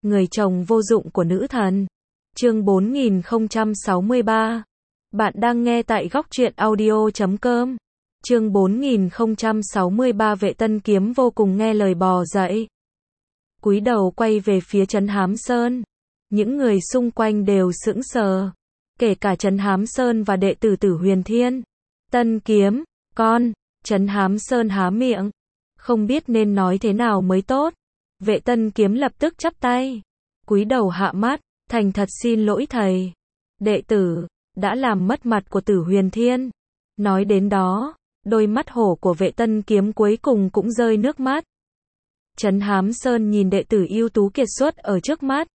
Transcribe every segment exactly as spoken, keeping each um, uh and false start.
người chồng vô dụng của nữ thần. Chương bốn nghìn không trăm sáu mươi ba. Bạn đang nghe tại góc truyện audio chấm com. Chương bốn nghìn không trăm sáu mươi ba. Vệ Tân Kiếm vô cùng nghe lời bò dậy. Cúi đầu quay về phía Trấn Hám Sơn. Những người xung quanh đều sững sờ. Kể cả Trấn Hám Sơn và đệ tử Tử Huyền Thiên. Tân Kiếm, con, Trấn Hám Sơn há miệng. Không biết nên nói thế nào mới tốt. Vệ Tân Kiếm lập tức chắp tay. Cúi đầu hạ mắt, thành thật xin lỗi thầy. Đệ tử, đã làm mất mặt của Tử Huyền Thiên. Nói đến đó, đôi mắt hổ của Vệ Tân Kiếm cuối cùng cũng rơi nước mắt. Trấn Hám Sơn nhìn đệ tử ưu tú kiệt xuất ở trước mắt.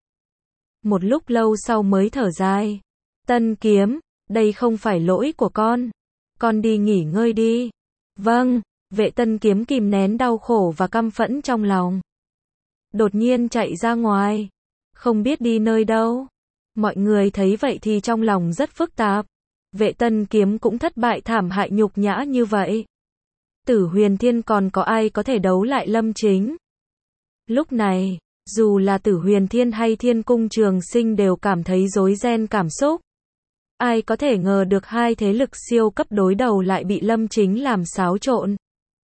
Một lúc lâu sau mới thở dài. Tân Kiếm, đây không phải lỗi của con. Con đi nghỉ ngơi đi. Vâng, Vệ Tân Kiếm kìm nén đau khổ và căm phẫn trong lòng. Đột nhiên chạy ra ngoài. Không biết đi nơi đâu. Mọi người thấy vậy thì trong lòng rất phức tạp. Vệ Tân Kiếm cũng thất bại thảm hại nhục nhã như vậy. Tử Huyền Thiên còn có ai có thể đấu lại Lâm Chính? Lúc này, dù là Tử Huyền Thiên hay Thiên Cung Trường Sinh đều cảm thấy rối ren cảm xúc. Ai có thể ngờ được hai thế lực siêu cấp đối đầu lại bị Lâm Chính làm xáo trộn.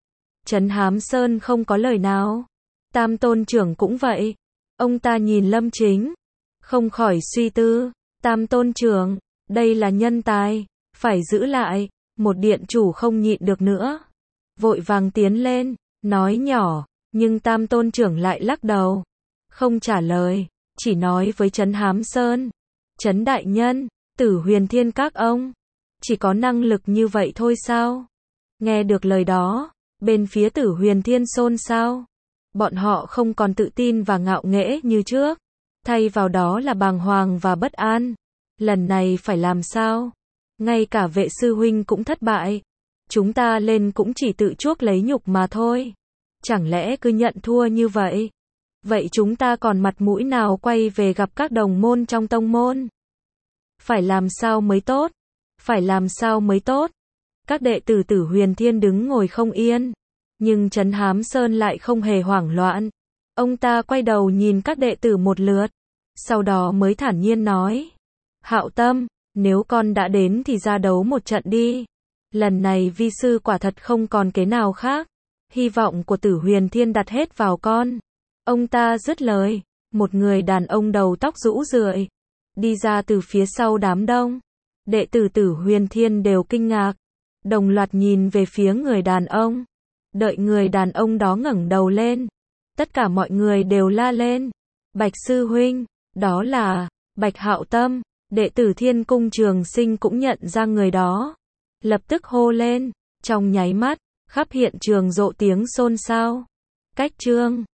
Trấn Hám Sơn không có lời nào. Tam Tôn Trưởng cũng vậy. Ông ta nhìn Lâm Chính, không khỏi suy tư. Tam Tôn Trưởng, đây là nhân tài, phải giữ lại. Một điện chủ không nhịn được nữa, vội vàng tiến lên, nói nhỏ, nhưng Tam Tôn Trưởng lại lắc đầu, không trả lời, chỉ nói với Trấn Hám Sơn. Trấn đại nhân, Tử Huyền Thiên các ông, chỉ có năng lực như vậy thôi sao? Nghe được lời đó, bên phía Tử Huyền Thiên xôn xao. Bọn họ không còn tự tin và ngạo nghễ như trước, thay vào đó là bàng hoàng và bất an. Lần này phải làm sao? Ngay cả Vệ sư huynh cũng thất bại. Chúng ta lên cũng chỉ tự chuốc lấy nhục mà thôi. Chẳng lẽ cứ nhận thua như vậy? Vậy chúng ta còn mặt mũi nào quay về gặp các đồng môn trong tông môn? Phải làm sao mới tốt? Phải làm sao mới tốt? Các đệ tử Tử Huyền Thiên đứng ngồi không yên. Nhưng Trấn Hám Sơn lại không hề hoảng loạn. Ông ta quay đầu nhìn các đệ tử một lượt. Sau đó mới thản nhiên nói. Hạo Tâm, nếu con đã đến thì ra đấu một trận đi. Lần này vi sư quả thật không còn kế nào khác. Hy vọng của Tử Huyền Thiên đặt hết vào con. Ông ta dứt lời. Một người đàn ông đầu tóc rũ rượi đi ra từ phía sau đám đông. Đệ tử Tử Huyền Thiên đều kinh ngạc. Đồng loạt nhìn về phía người đàn ông. Đợi người đàn ông đó ngẩng đầu lên. Tất cả mọi người đều la lên. Bạch sư huynh, đó là Bạch Hạo Tâm. Đệ tử Thiên Cung Trường Sinh cũng nhận ra người đó. Lập tức hô lên. Trong nháy mắt, khắp hiện trường rộ tiếng xôn xao. Cách chương